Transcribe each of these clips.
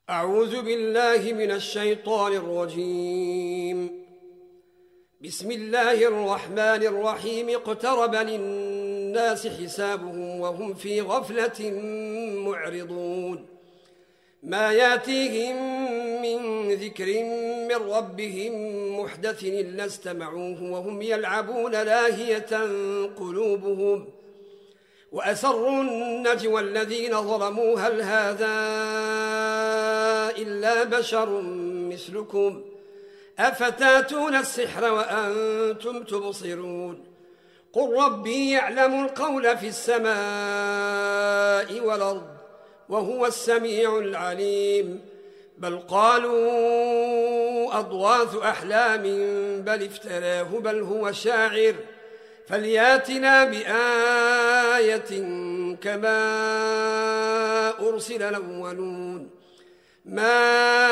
أعوذ بالله من الشيطان الرجيم. بسم الله الرحمن الرحيم. اقترب للناس حسابهم وهم في غفلة معرضون. ما ياتيهم من ذكر من ربهم محدث إلا استمعوه وهم يلعبون لاهية قلوبهم وأسروا النجوى الذين ظلموا هل هذا إلا بشر مثلكم أفتاتون السحر وأنتم تبصرون. قل ربي يعلم القول في السماء والأرض وهو السميع العليم. بل قالوا أضغاث أحلام بل افتراه بل هو شاعر فلياتنا بآية كما أرسل الأولون. ما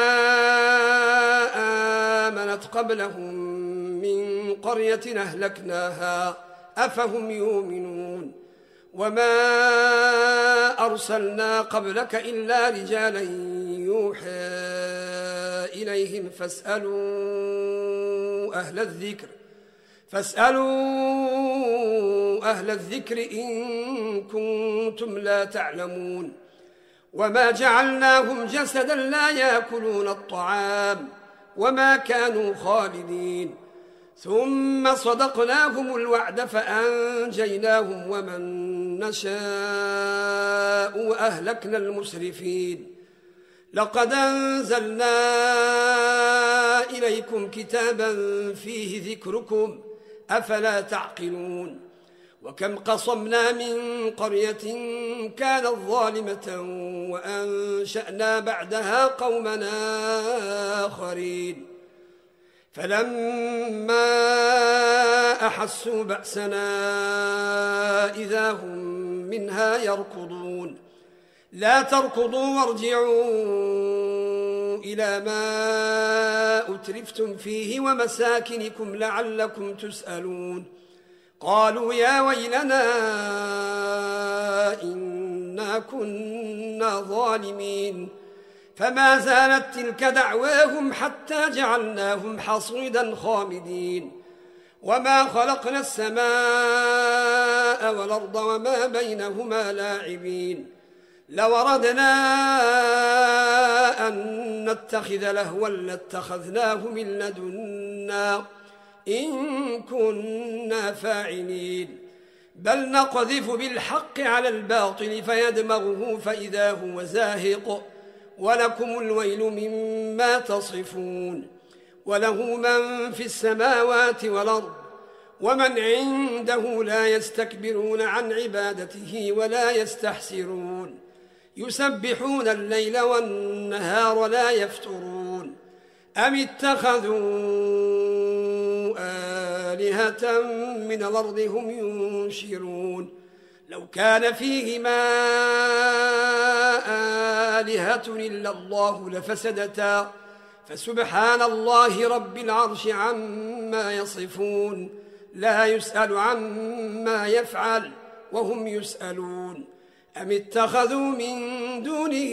آمنت قبلهم من قرية أهلكناها أفهم يؤمنون. وما أرسلنا قبلك إلا رجالا يوحى إليهم فاسألوا أهل الذكر إن كنتم لا تعلمون. وما جعلناهم جسدا لا يأكلون الطعام وما كانوا خالدين. ثم صدقناهم الوعد فأنجيناهم ومن نشاء وأهلكنا المسرفين. لقد أنزلنا إليكم كتابا فيه ذكركم أفلا تعقلون. وكم قصمنا من قرية كانت ظالمة وأنشأنا بعدها قومنا آخرين فلما أحسوا بأسنا إذا هم منها يركضون. لا تركضوا وارجعوا إلى ما أترفتم فيه ومساكنكم لعلكم تسألون. قالوا يا ويلنا إنا كنا ظالمين. فما زالت تلك دعواهم حتى جعلناهم حصيدا خامدين. وما خلقنا السماء والأرض وما بينهما لاعبين. لوردنا أن نتخذ لهوا لاتخذناه من لدنا إن كنا فاعلين. بل نقذف بالحق على الباطل فيدمغه فإذا هو زاهق ولكم الويل مما تصفون. وله من في السماوات والأرض ومن عنده لا يستكبرون عن عبادته ولا يستحسرون. يسبحون الليل والنهار لا يفترون. أم اتخذوا آلهة من الأرض هم ينشرون. لو كان فيهما آلهة إلا الله لفسدتا فسبحان الله رب العرش عما يصفون. لا يسأل عما يفعل وهم يسألون. أم اتخذوا من دونه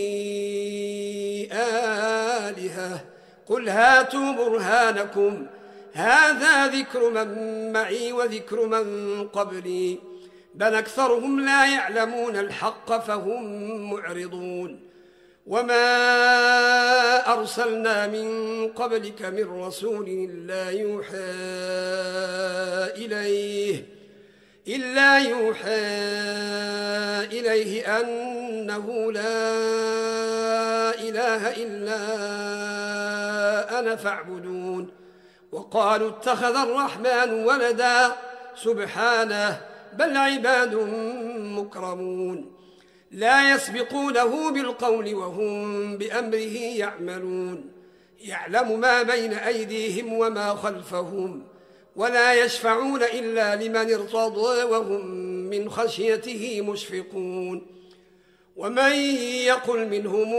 آلهة قل هاتوا برهانكم هذا ذكر من معي وذكر من قبلي بل أكثرهم لا يعلمون الحق فهم معرضون. وما أرسلنا من قبلك من رسول إلا يوحى إليه أنه لا إله إلا أنا فاعبدون. وقالوا اتخذ الرحمن ولدا سبحانه بل عباد مكرمون. لا يسبقونه بالقول وهم بأمره يعملون. يعلم ما بين أيديهم وما خلفهم ولا يشفعون إلا لمن ارتضى وهم من خشيته مشفقون. ومن يقل منهم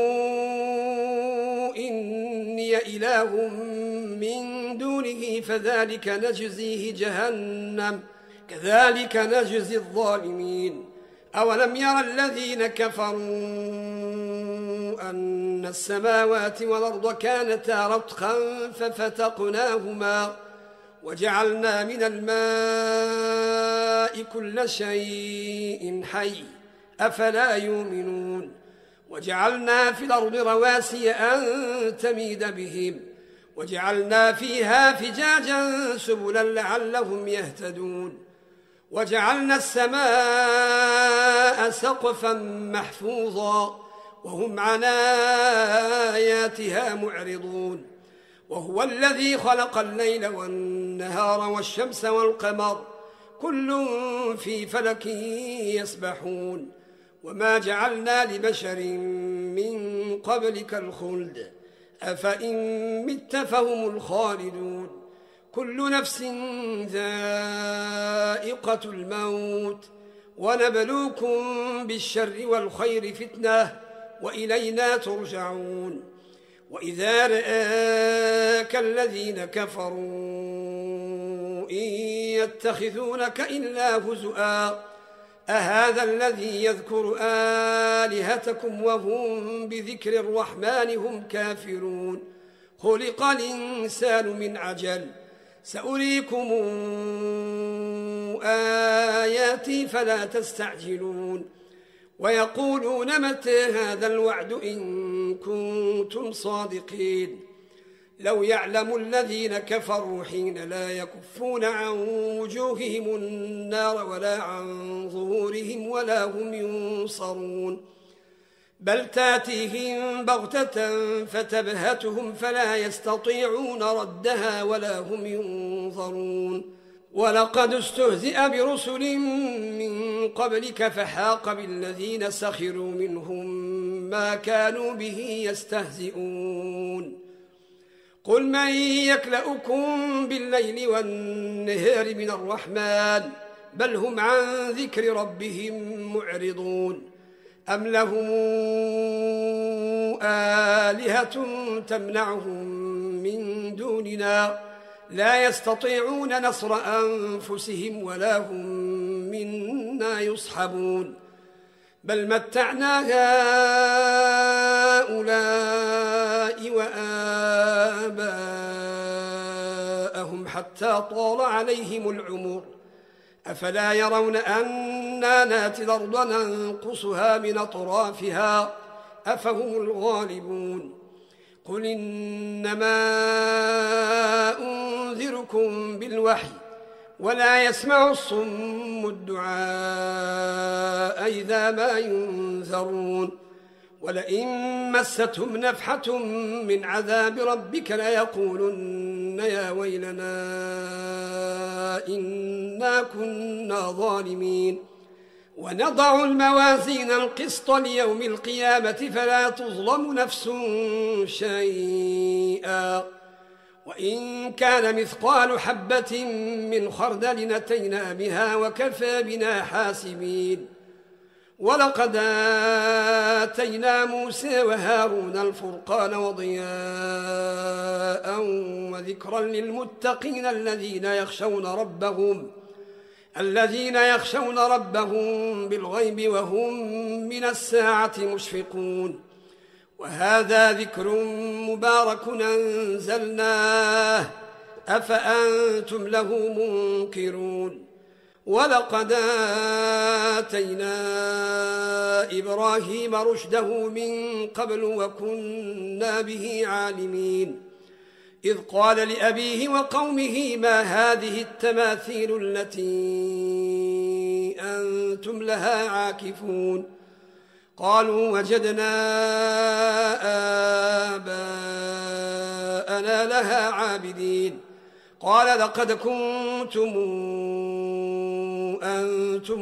إني إله من دونه فذلك نجزيه جهنم كذلك نجزي الظالمين. أولم يرى الذين كفروا أن أن السماوات والأرض كانتا رتقا ففتقناهما وجعلنا من الماء كل شيء حي أفلا يؤمنون وجعلنا في الأرض رواسي أن تميد بهم وجعلنا فيها فجاجا سبلا لعلهم يهتدون وجعلنا السماء سقفا محفوظا وهم عن آياتها معرضون وهو الذي خلق الليل والنهار والشمس والقمر كل في فلك يسبحون وما جعلنا لبشر من قبلك الخلد أفإن مت فهم الخالدون كل نفس ذائقة الموت ونبلوكم بالشر والخير فتنة وإلينا ترجعون وإذا رآك الذين كفروا إن يتخذونك إلا هزؤا أهذا الذي يذكر آلهتكم وهم بذكر الرحمن هم كافرون خلق الإنسان من عجل سأريكم آياتي فلا تستعجلون ويقولون متى هذا الوعد إن كنتم صادقين لو يعلم الذين كفروا حين لا يكفون عن وجوههم النار ولا عن ظهورهم ولا هم ينصرون بل تاتيهم بغتة فتبهتهم فلا يستطيعون ردها ولا هم ينظرون ولقد استهزئ برسل من قبلك فحاق بالذين سخروا منهم ما كانوا به يستهزئون قل من يكلؤكم بالليل والنهار من الرحمن بل هم عن ذكر ربهم معرضون أم لهم آلهة تمنعهم من دوننا لا يستطيعون نصر أنفسهم ولا هم منا يصحبون بل متعنا هؤلاء وآباءهم حتى طال عليهم العمر أفلا يرون أنا ناتي الأرض ننقصها من أطرافها أفهم الغالبون قل إنما أنذركم بالوحي ولا يسمع الصم الدعاء إذا ما ينذرون ولئن مستهم نفحة من عذاب ربك ليقولن يا ويلنا إنا كنا ظالمين ونضع الموازين القسط ليوم القيامة فلا تظلم نفس شيئا وإن كان مثقال حبة من خردل أتينا بها وكفى بنا حاسبين ولقد آتينا موسى وهارون الفرقان وضياء وذكرا للمتقين الذين يخشون ربهم بالغيب وهم من الساعة مشفقون وهذا ذكر مبارك أنزلناه أفأنتم له منكرون ولقد آتينا إبراهيم رشده من قبل وكنا به عالمين إذ قال لأبيه وقومه ما هذه التماثيل التي أنتم لها عاكفون قالوا وجدنا آباءنا لها عابدين قال لقد كنتم أنتم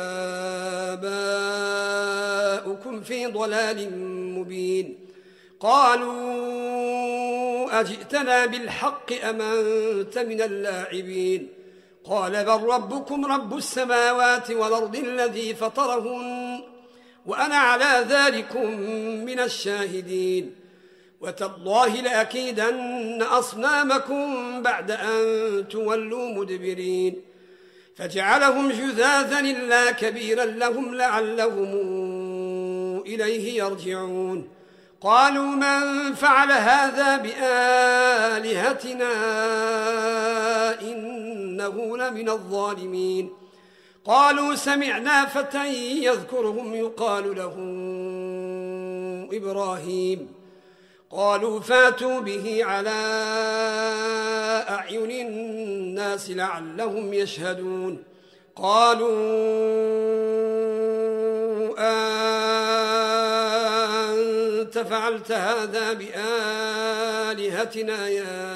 وآباؤكم في ضلال مبين قالوا أجئتنا بالحق أم أنت من اللاعبين قال بل ربكم رب السماوات والأرض الذي فطرهن وأنا على ذلكم من الشاهدين وتالله لأكيدن أصنامكم بعد أن تولوا مدبرين فجعلهم جذاذا إلا كبيرا لهم لعلهم إليه يرجعون قالوا من فعل هذا بآلهتنا إنه لمن الظالمين. قالوا سمعنا فتى يذكرهم يقال له إبراهيم. قالوا فاتوا به على أعين الناس لعلهم يشهدون. قالوا أنت فعلت هذا بآلهتنا يا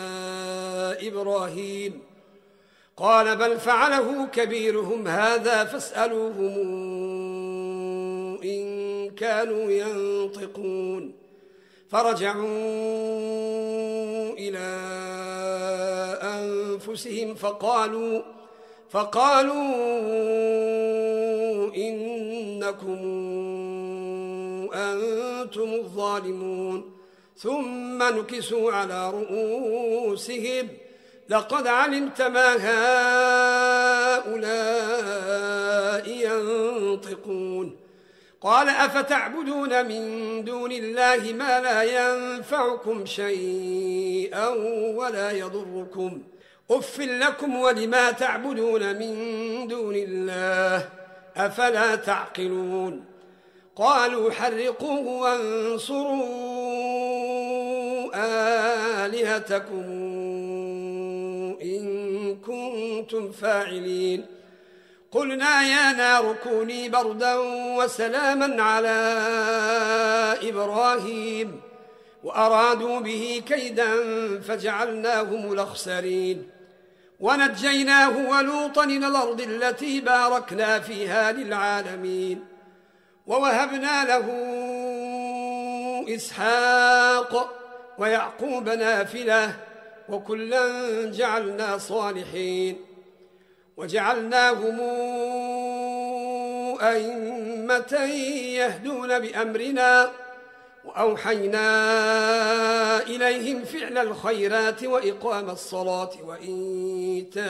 إبراهيم؟ قال بل فعله كبيرهم هذا فاسألوهم إن كانوا ينطقون. فرجعوا إلى أنفسهم فقالوا إنكم أنتم الظالمون. ثم نكسوا على رؤوسهم لقد علمت ما هؤلاء ينطقون. قال أفتعبدون من دون الله ما لا ينفعكم شيئا ولا يضركم أف لكم ولما تعبدون من دون الله أفلا تعقلون. قالوا حرقوه وانصروا آلهتكم إن كنتم فاعلين. قلنا يا نار كوني بردا وسلاما على إبراهيم وأرادوا به كيدا فجعلناهم الأخسرين. ونجيناه ولوطا إلى الأرض التي باركنا فيها للعالمين. ووهبنا له إسحاق ويعقوب نافلة وكلا جعلنا صالحين. وجعلناهم أئمة يهدون بأمرنا وأوحينا إليهم فعل الخيرات وإقام الصلاة وإيتاء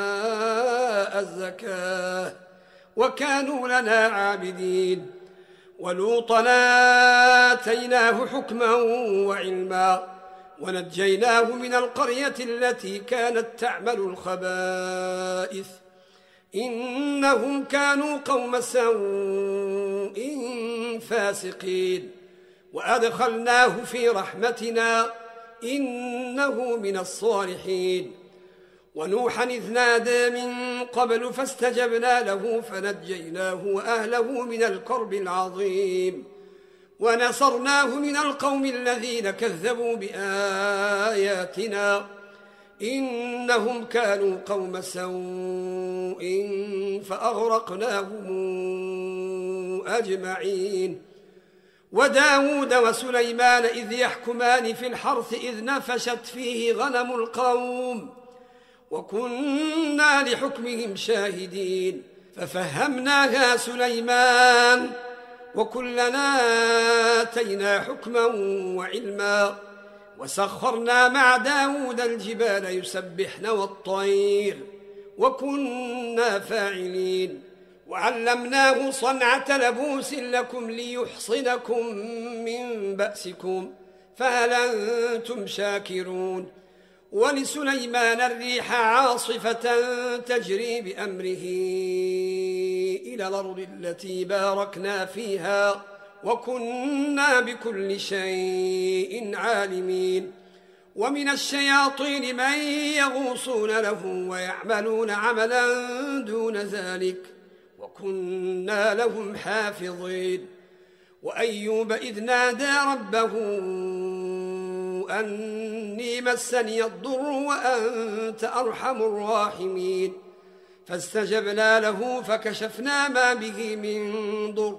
الزكاة وكانوا لنا عابدين. ولوطا آتيناه حكما وعلما ونجيناه من القرية التي كانت تعمل الخبائث إنهم كانوا قوم سوء فاسقين. وأدخلناه في رحمتنا إنه من الصالحين. ونوحا إذ نادى من قبل فاستجبنا له فنجيناه وأهله من الكرب العظيم ونصرناه من القوم الذين كذبوا بآياتنا إنهم كانوا قوم سوء فأغرقناهم أجمعين. وداود وسليمان إذ يحكمان في الحرث إذ نفشت فيه غنم القوم وكنا لحكمهم شاهدين ففهمناها سليمان وكلنا آتينا حكما وعلما. وسخرنا مع داود الجبال يسبحن والطير وكنا فاعلين. وعلمناه صنعة لبوس لكم ليحصنكم من بأسكم فهل أنتم شاكرون. ولسليمان الريح عاصفة تجري بأمره إلى الأرض التي باركنا فيها وكنا بكل شيء عالمين. ومن الشياطين من يغوصون له ويعملون عملا دون ذلك وكنا لهم حافظين. وأيوب إذ نادى ربه أني مسني الضر وأنت أرحم الراحمين فاستجبنا له فكشفنا ما به من ضر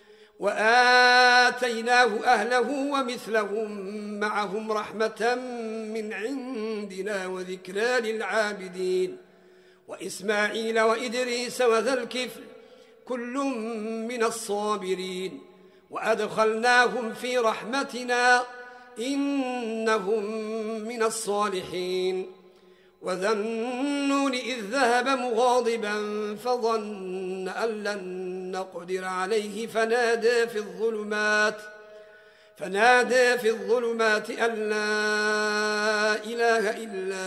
وآتيناه أهله ومثلهم معهم رحمة من عندنا وذكرى للعابدين. وإسماعيل وإدريس وذا الكفل كل من الصابرين وأدخلناهم في رحمتنا إنهم من الصالحين. وذا النون إذ ذهب مغاضبا فظن أن لن نقدر عليه فنادى في الظلمات أن لا إله إلا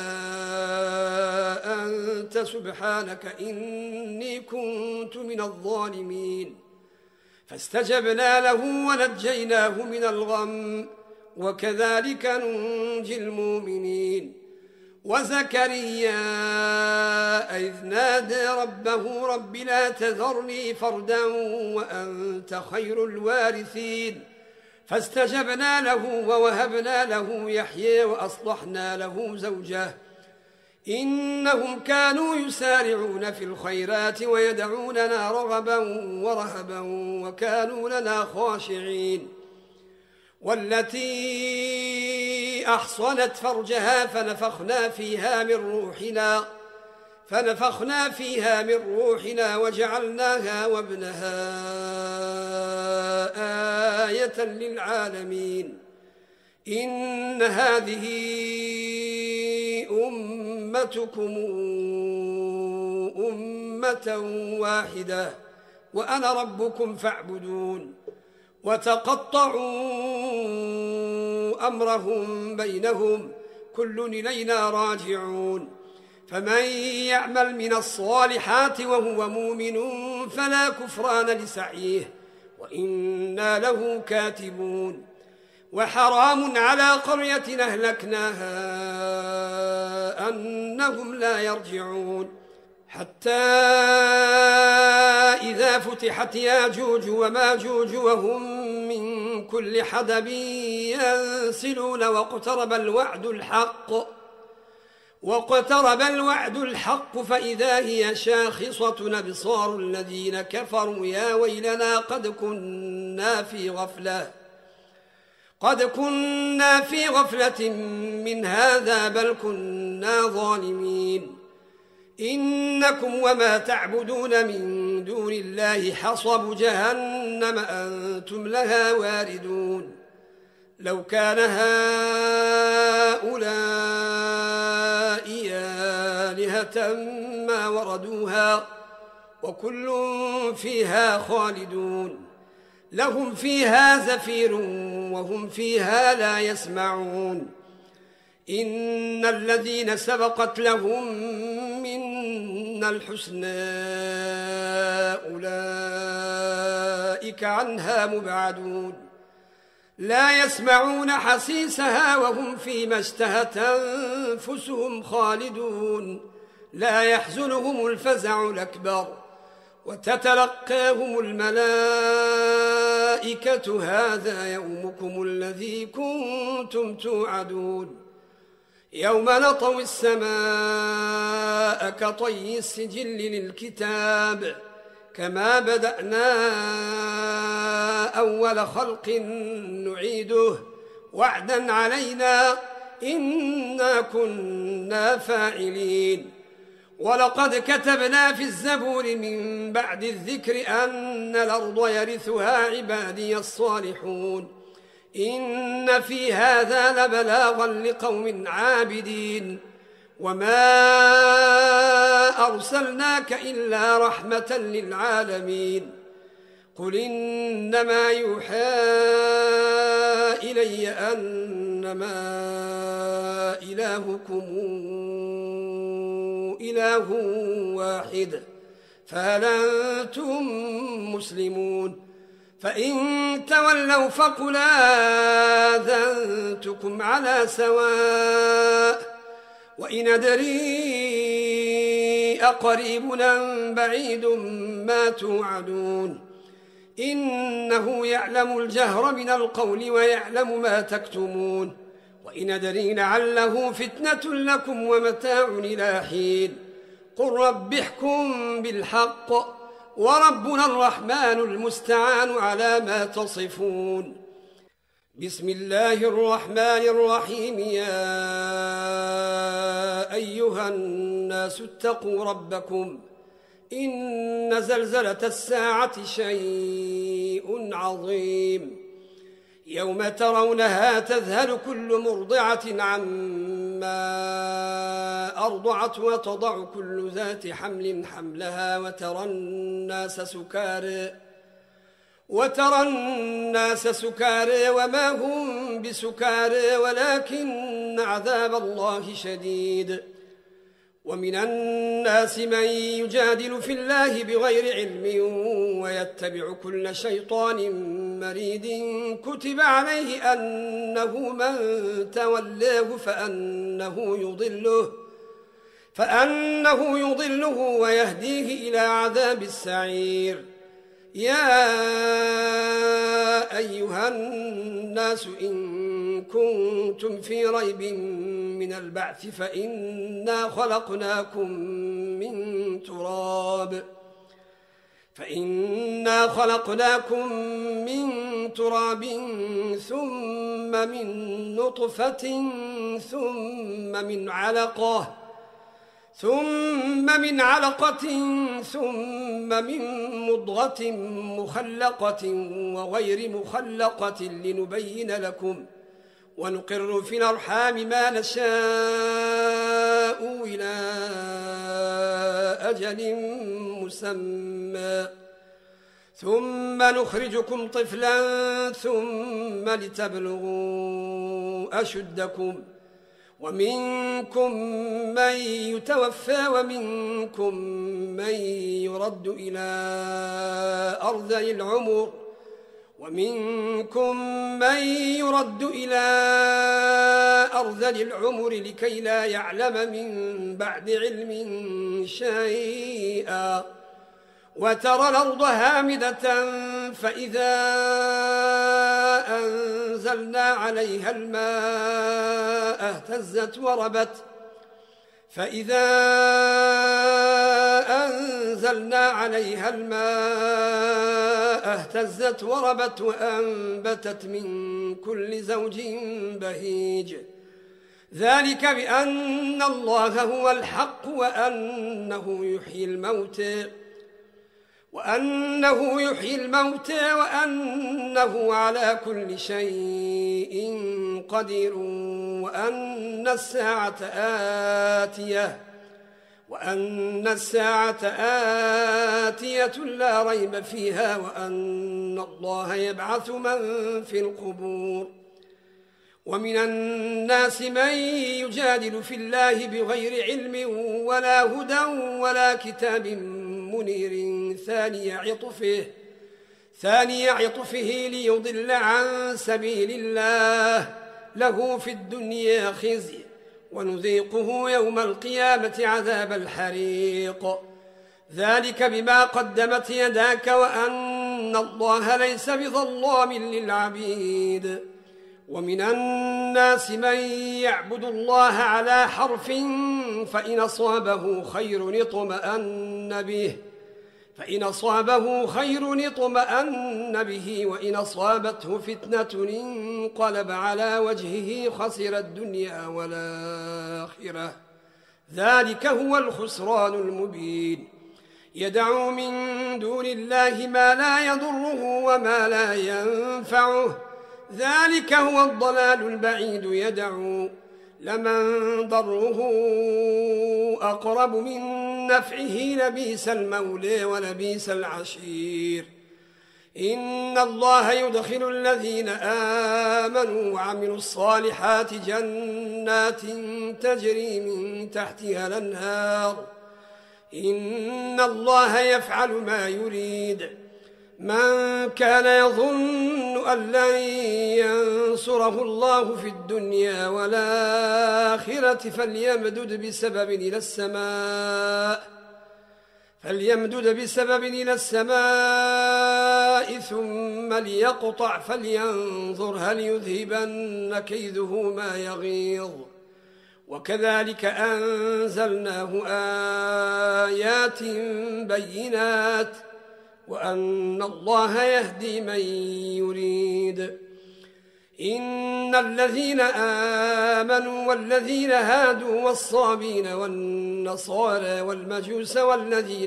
أنت سبحانك إني كنت من الظالمين فاستجبنا له ونجيناه من الغم وكذلك ننجي المؤمنين وزكريا إذ نادى ربه رب لا تذرني فردا وأنت خير الوارثين فاستجبنا له ووهبنا له يحيى وأصلحنا له زوجه إنهم كانوا يسارعون في الخيرات ويدعوننا رغبا ورهبا وكانوا لنا خاشعين والتي أحصنت فرجها فنفخنا فيها من روحنا وجعلناها وابنها آية للعالمين إن هذه أمتكم أمة واحدة وأنا ربكم فاعبدون وتقطعوا أمرهم بينهم كل إلينا راجعون فمن يعمل من الصالحات وهو مؤمن فلا كفران لسعيه وإنا له كاتبون وحرام على قرية أهلكناها أنهم لا يرجعون حتى إذا فتحت ياجوج وماجوج وهم من كل حدب ينسلون واقترب الوعد الحق فإذا هي شاخصة أبصار الذين كفروا يا ويلنا قد كنا في غفلة من هذا بل كنا ظالمين إنكم وما تعبدون من دون الله حصب جهنم أنتم لها واردون لو كان هؤلاء آلهة ما وردوها وكل فيها خالدون لهم فيها زفير وهم فيها لا يسمعون إن الذين سبقت لهم منا الحسنى أولئك عنها مبعدون لا يسمعون حسيسها وهم فيما اشتهت أنفسهم خالدون لا يحزنهم الفزع الأكبر وتتلقاهم الملائكة هذا يومكم الذي كنتم توعدون يوم نطوي السماء كطي السجل للكتاب كما بدأنا أول خلق نعيده وعدا علينا إنا كنا فاعلين ولقد كتبنا في الزبور من بعد الذكر أن الأرض يرثها عبادي الصالحون إن في هذا لبلاغا لقوم عابدين وما أرسلناك إلا رحمة للعالمين قل إنما يوحى إلي أنما إلهكم إله واحد فهل أنتم مسلمون فإن تولوا فقل آذنتكم على سواء وإن أدري أقريب أم بعيد ما توعدون إنه يعلم الجهر من القول ويعلم ما تكتمون وإن أدري لعله فتنة لكم ومتاع إلى حين قل رب احكم بالحق وربنا الرحمن المستعان على ما تصفون بسم الله الرحمن الرحيم يا أيها الناس اتقوا ربكم إن زلزلة الساعة شيء عظيم يوم ترونها تذهل كل مرضعة عما أرضعت وتضع كل ذات حمل حملها وترى الناس سكارى وما هم بسكارى ولكن عذاب الله شديد. ومن الناس من يجادل في الله بغير علم ويتبع كل شيطان مريد كتب عليه أنه من تولاه فأنه يضله ويهديه إلى عذاب السعير. يا أيها الناس إن كنتم في ريب من البعث فإنا خلقناكم من تراب ثم من نطفة ثم من علقة ثم من مضغة مخلقة وغير مخلقة لنبين لكم ونقر في الأرحام ما نشاء إلى أجل مسمى ثم نخرجكم طفلا ثم لتبلغوا أشدكم ومنكم من يتوفى ومنكم من يرد إلى أرذل العمر لكي لا يعلم من بعد علم شيئا. وترى الأرض هامدة فإذا أنزلنا عليها الماء اهتزت وربت وأنبتت من كل زوج بهيج. ذلك بأن الله هو الحق وأنه يحيي الموتى وأنه على كل شيء قدير وأن الساعة آتية لا ريب فيها وأن الله يبعث من في القبور. ومن الناس من يجادل في الله بغير علم ولا هدى ولا كتاب منير ثاني عطفه ليضل عن سبيل الله له في الدنيا خزي ونذيقه يوم القيامة عذاب الحريق. ذلك بما قدمت يداك وأن الله ليس بظلام للعبيد. ومن الناس من يعبد الله على حرف فإن أصابه خير اطمأن به وإن أصابته فتنة انقلب على وجهه خسر الدنيا والآخرة. ذلك هو الخسران المبين. يدعو من دون الله ما لا يضره وما لا ينفعه ذلك هو الضلال البعيد. يدعو لمن ضره أقرب من نفعه لبئس المولى ولبئس العشير. إن الله يدخل الذين آمنوا وعملوا الصالحات جنات تجري من تحتها الأنهار. إن الله يفعل ما يريد. من كان يظن أن لن ينصره الله في الدنيا والآخرة فليمدد بسبب إلى السماء ثم ليقطع فلينظر هل يذهبن كيده ما يغيظ. وكذلك أنزلناه آيات بينات وأن الله يهدي من يريد. إن الذين آمنوا والذين هادوا والصابين والنصارى والمجوس والذين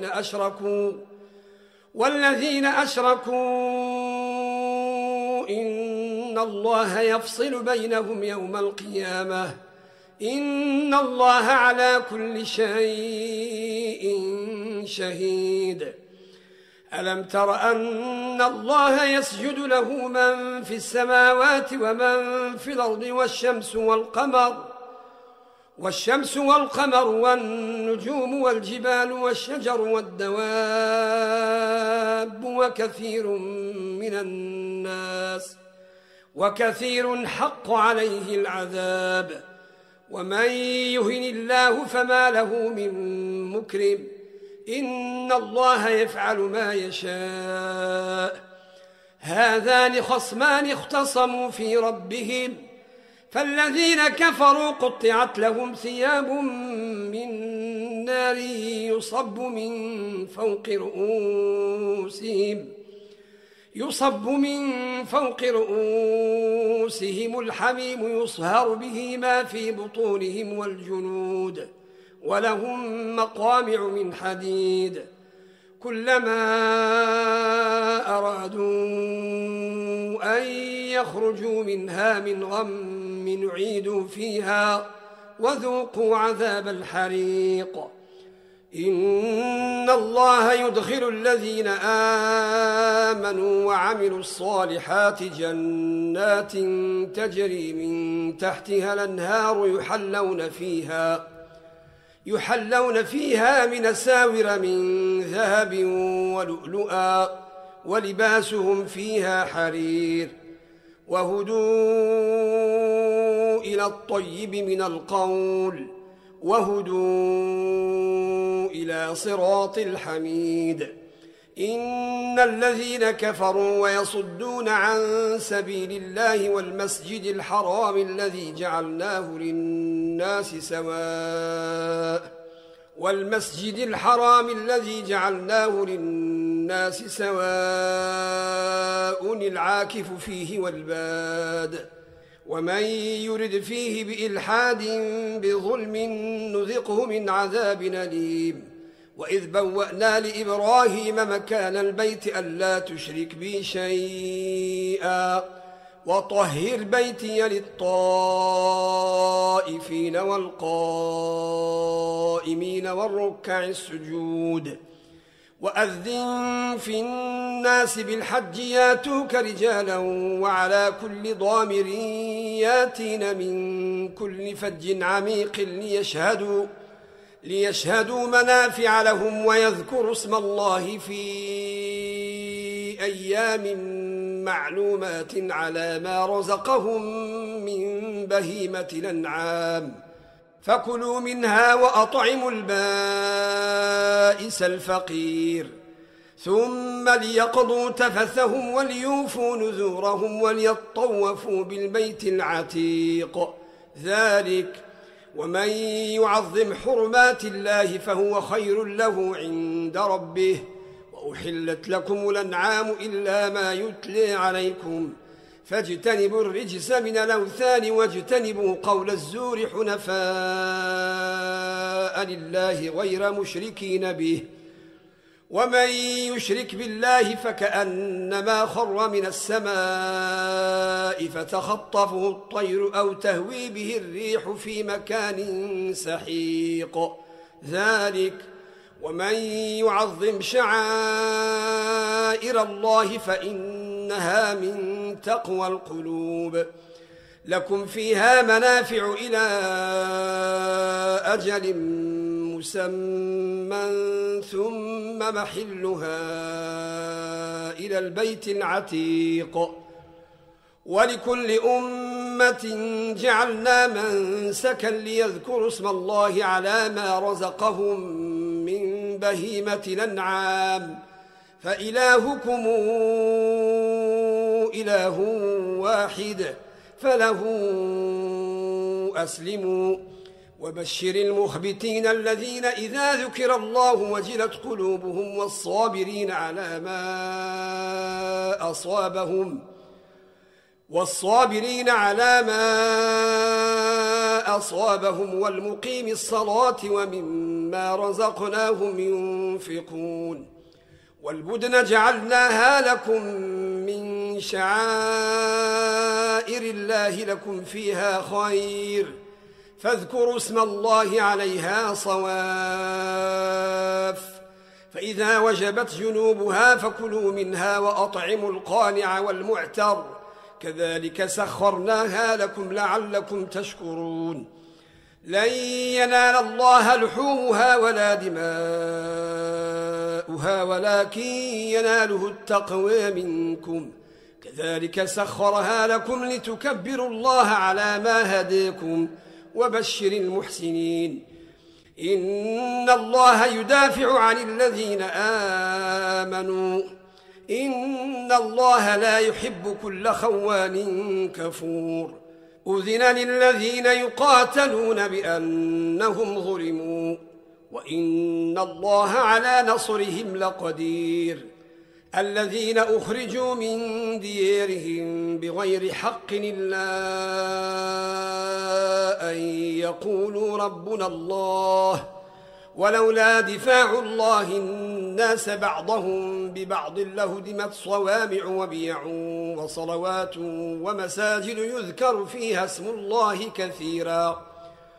أشركوا إن الله يفصل بينهم يوم القيامة. إن الله على كل شيء شهيد. ألم تر أن الله يسجد له من في السماوات ومن في الأرض والشمس والقمر والنجوم والجبال والشجر والدواب وكثير حق عليه العذاب ومن يهن الله فما له من مكرم إن الله يفعل ما يشاء هذان خصمان اختصموا في ربهم فالذين كفروا قطعت لهم ثياب من نار يصب من فوق رؤوسهم الحميم يصهر به ما في بطونهم والجلود ولهم مقامع من حديد كلما أرادوا أن يخرجوا منها من غم نعيدوا فيها وذوقوا عذاب الحريق إن الله يدخل الذين آمنوا وعملوا الصالحات جنات تجري من تحتها الأنهار يحلون فيها من أساور من ذهب ولؤلؤا ولباسهم فيها حرير وهدوا إلى الطيب من القول وهدوا إلى صراط الحميد إن الذين كفروا ويصدون عن سبيل الله والمسجد الحرام الذي جعلناه للناس سواء العاكف فيه والباد ومن يرد فيه بإلحاد بظلم نذقه من عذاب أليم وإذ بوأنا لإبراهيم مكان البيت ألا تشرك بي شيئا وطهر بيتي للطائفين والقائمين والركع السجود وأذن في الناس بالحج ياتوك رجالا وعلى كل ضامر ياتين من كل فج عميق ليشهدوا منافع لهم ويذكروا اسم الله في أيام معلومات على ما رزقهم من بهيمة الأنعام فكلوا منها وأطعموا البائس الفقير ثم ليقضوا تفثهم وليوفوا نذورهم وليطوفوا بالبيت العتيق ذلك ومن يعظم حرمات الله فهو خير له عند ربه وأحلت لكم الأنعام إلا ما يتلى عليكم فاجتنبوا الرجس من الأوثان واجتنبوا قول الزور حنفاء لله غير مشركين به ومن يشرك بالله فكأنما خر من السماء فتخطفه الطير أو تهوي به الريح في مكان سحيق ذلك ومن يعظم شعائر الله فإنها من تقوى القلوب لكم فيها منافع إلى أجل مسمى ثم محلها إلى البيت العتيق ولكل أمة جعلنا منسكا ليذكروا اسم الله على ما رزقهم من بهيمة الأنعام فإلهكم إله واحد فله أسلموا وبشر المخبتين الذين إذا ذكر الله وجلت قلوبهم والصابرين على ما أصابهم والمقيم الصلاة ومما رزقناهم ينفقون والبدن جعلناها لكم من شعائر الله لكم فيها خير فاذكروا اسم الله عليها صواف فإذا وجبت جنوبها فكلوا منها وأطعموا القانع والمعتر كذلك سخرناها لكم لعلكم تشكرون لن ينال الله لحومها ولا دماؤها ولكن يناله التقوى منكم كذلك سخرها لكم لتكبروا الله على ما هداكم وبشر المحسنين إن الله يدافع عن الذين آمنوا إن الله لا يحب كل خوان كفور أذن للذين يقاتلون بأنهم ظلموا وإن الله على نصرهم لقدير الذين أخرجوا من ديارهم بغير حق إلا أن يقولوا ربنا الله ولولا دفاع الله الناس بعضهم ببعض لهدمت صوامع وبيع وصلوات ومساجد يذكر فيها اسم الله كثيرا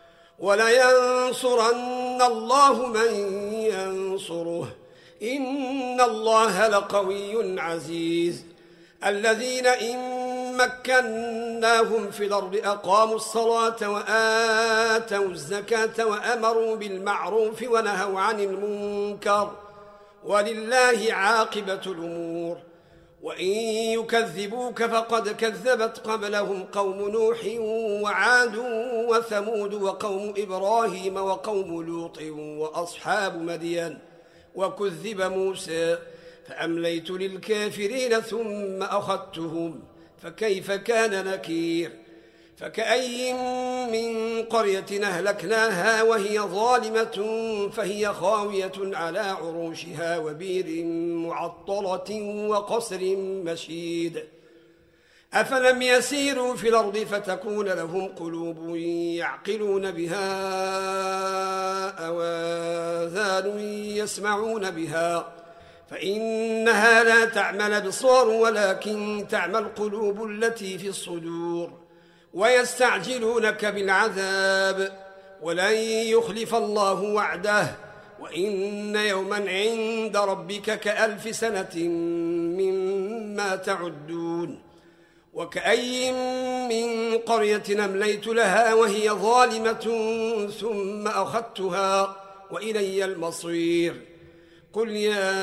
ولينصرن الله من ينصره إن الله لقوي عزيز الذين إن مكناهم في الأرض أقاموا الصلاة وآتوا الزكاة وأمروا بالمعروف ونهوا عن المنكر ولله عاقبة الأمور وإن يكذبوك فقد كذبت قبلهم قوم نوح وعاد وثمود وقوم إبراهيم وقوم لوط وأصحاب مدين وكذب موسى فأمليت للكافرين ثم أخذتهم فكيف كان نكير فكأي من قرية أهلكناها وهي ظالمة فهي خاوية على عروشها وبير معطلة وقصر مشيد أفلم يسيروا في الأرض فتكون لهم قلوب يعقلون بها أو آذان يسمعون بها فإنها لا تعمى الأبصار ولكن تعمى القلوب التي في الصدور ويستعجلونك بالعذاب ولن يخلف الله وعده وإن يوما عند ربك كألف سنة مما تعدون وكأي من قرية أمليت لها وهي ظالمة ثم أخذتها وإلي المصير قل يا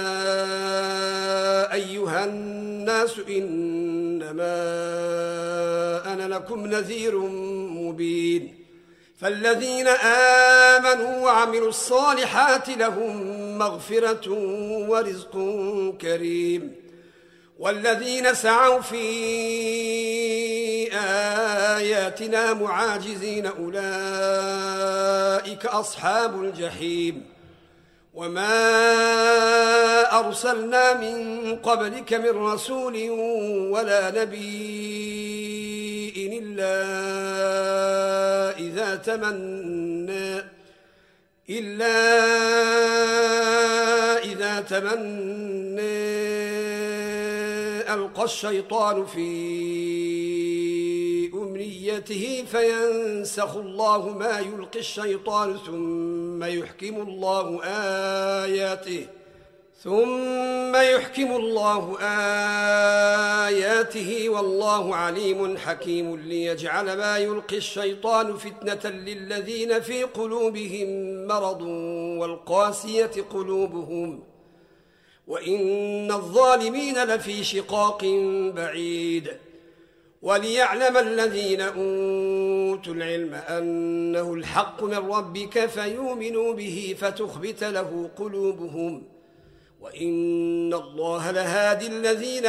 أيها الناس إنما أنا لكم نذير مبين فالذين آمنوا وعملوا الصالحات لهم مغفرة ورزق كريم والذين سعوا في آياتنا معاجزين أولئك أصحاب الجحيم وما أرسلنا من قبلك من رسول ولا نبي إلا إذا تمنى ألقى الشيطان في أمنيته فينسخ الله ما يلقي الشيطان ثم يحكم الله آياته والله عليم حكيم ليجعل ما يلقي الشيطان فتنة للذين في قلوبهم مرض والقاسية قلوبهم وإن الظالمين لفي شقاق بعيد وليعلم الذين أوتوا العلم أنه الحق من ربك فيؤمنوا به فتخبت له قلوبهم وإن الله لهادي الذين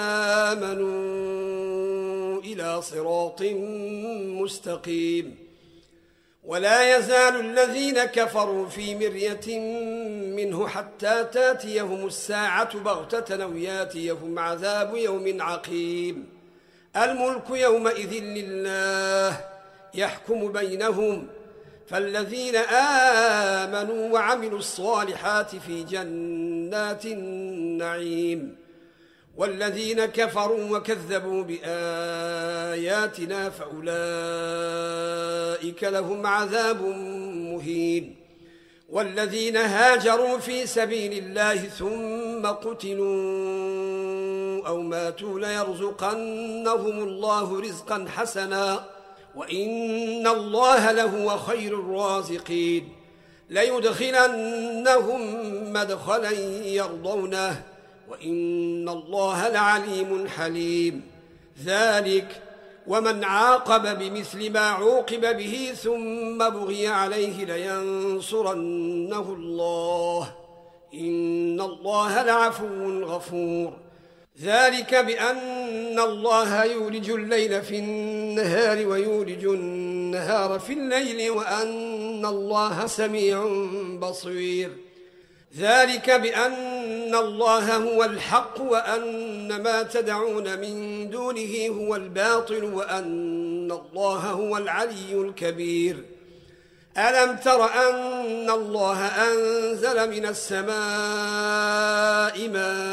آمنوا إلى صراط مستقيم ولا يزال الذين كفروا في مرية منه حتى تاتيهم الساعة بغتة أو ياتيهم عذاب يوم عقيم الملك يومئذ لله يحكم بينهم فالذين آمنوا وعملوا الصالحات في جنات النعيم والذين كفروا وكذبوا بآياتنا فأولئك لهم عذاب مهين والذين هاجروا في سبيل الله ثم قتلوا أو ماتوا ليرزقنهم الله رزقا حسنا وإن الله لهو خير الرازقين ليدخلنهم مدخلا يرضونه وإن الله لعليم حليم ذلك ومن عاقب بمثل ما عوقب به ثم بغي عليه لينصرنه الله إن الله لعفو غفور ذلك بأن الله يولج الليل في النهار ويولج النهار في الليل وأن الله سميع بصير ذلك بأن الله هو الحق وأن ما تدعون من دونه هو الباطل وأن الله هو العلي الكبير ألم تر أن الله أنزل من السماء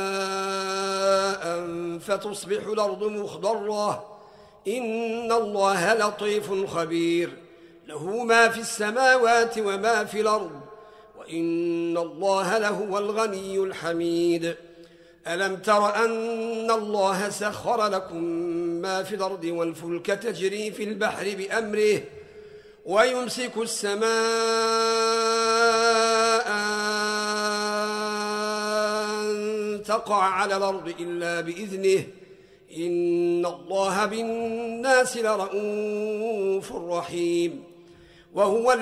ماء فتصبح الأرض مخضرة إن الله لطيف خبير له ما في السماوات وما في الأرض وإن الله لهو الغني الحميد ألم تر أن الله سخر لكم ما في الأرض والفلك تجري في البحر بأمره ويمسك السماء أن تقع على الأرض إلا بإذنه إن الله بالناس لرؤوف رحيم وهو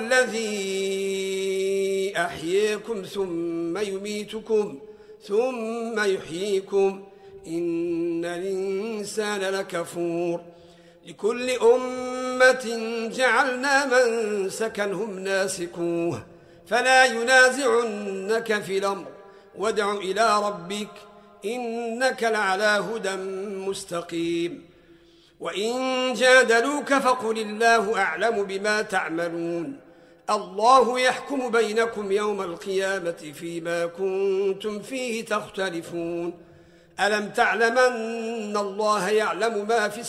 الذي أحييكم ثم يميتكم ثم يحييكم إن الإنسان لكفور لكل أمة جعلنا منسكا هم ناسكوه فلا ينازعنك في الأمر وادع إلى ربك إنك لعلى هدى مستقيم وإن جادلوك فقل الله أعلم بما تعملون الله يحكم بينكم يوم القيامة فيما كنتم فيه تختلفون ألم تعلم أن الله يعلم ما في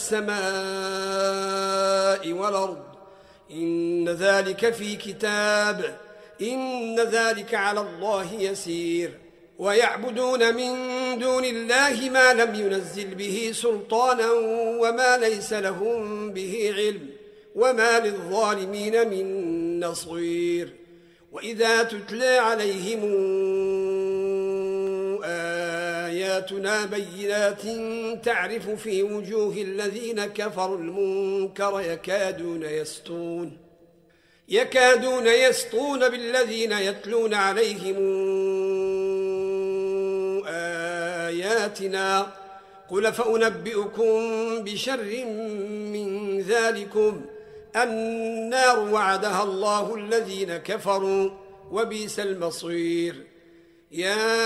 السماء والأرض إن ذلك في كتاب إن ذلك على الله يسير ويعبدون من دون الله ما لم ينزل به سلطانا وما ليس لهم به علم وما للظالمين من نصير وإذا تتلى عليهم آياتنا بينات تعرف في وجوه الذين كفروا المنكر يكادون يسطون بالذين يتلون عليهم آياتنا قل فأنبئكم بشر من ذلكم النار وعدها الله الذين كفروا وبئس المصير يا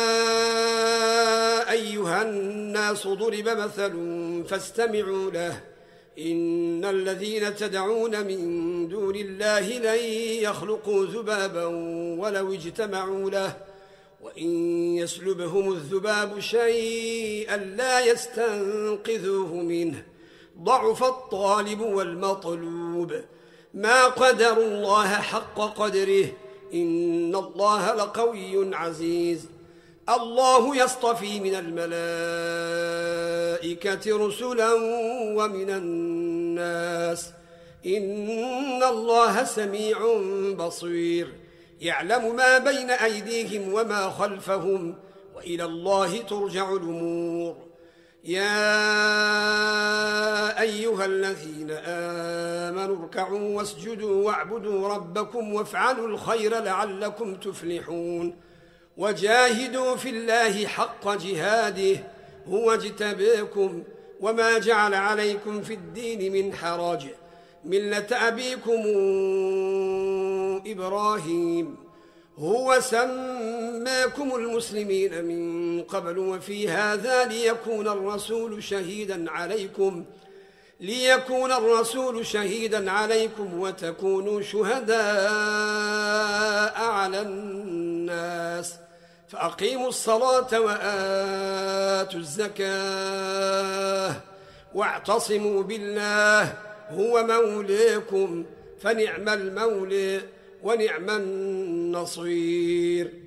أيها الناس ضرب مثل فاستمعوا له إن الذين تدعون من دون الله لن يخلقوا ذبابا ولو اجتمعوا له وإن يسلبهم الذباب شيئا لا يستنقذوه منه ضعف الطالب والمطلوب ما قدر الله حق قدره إن الله لقوي عزيز الله يصطفي من الملائكة رسلا ومن الناس إن الله سميع بصير يعلم ما بين أيديهم وما خلفهم وإلى الله ترجع الأمور يا أيها الذين آمنوا اركعوا واسجدوا واعبدوا ربكم وافعلوا الخير لعلكم تفلحون وجاهدوا في الله حق جهاده هو اجتباكم وما جعل عليكم في الدين من حرج ملة أبيكم إبراهيم هو سماكم المسلمين من قبل وفي هذا ليكون الرسول شهيدا عليكم وتكونوا شهداء على الناس فأقيموا الصلاة وآتوا الزكاة واعتصموا بالله هو مولاكم فنعم المولى ونعم النصير.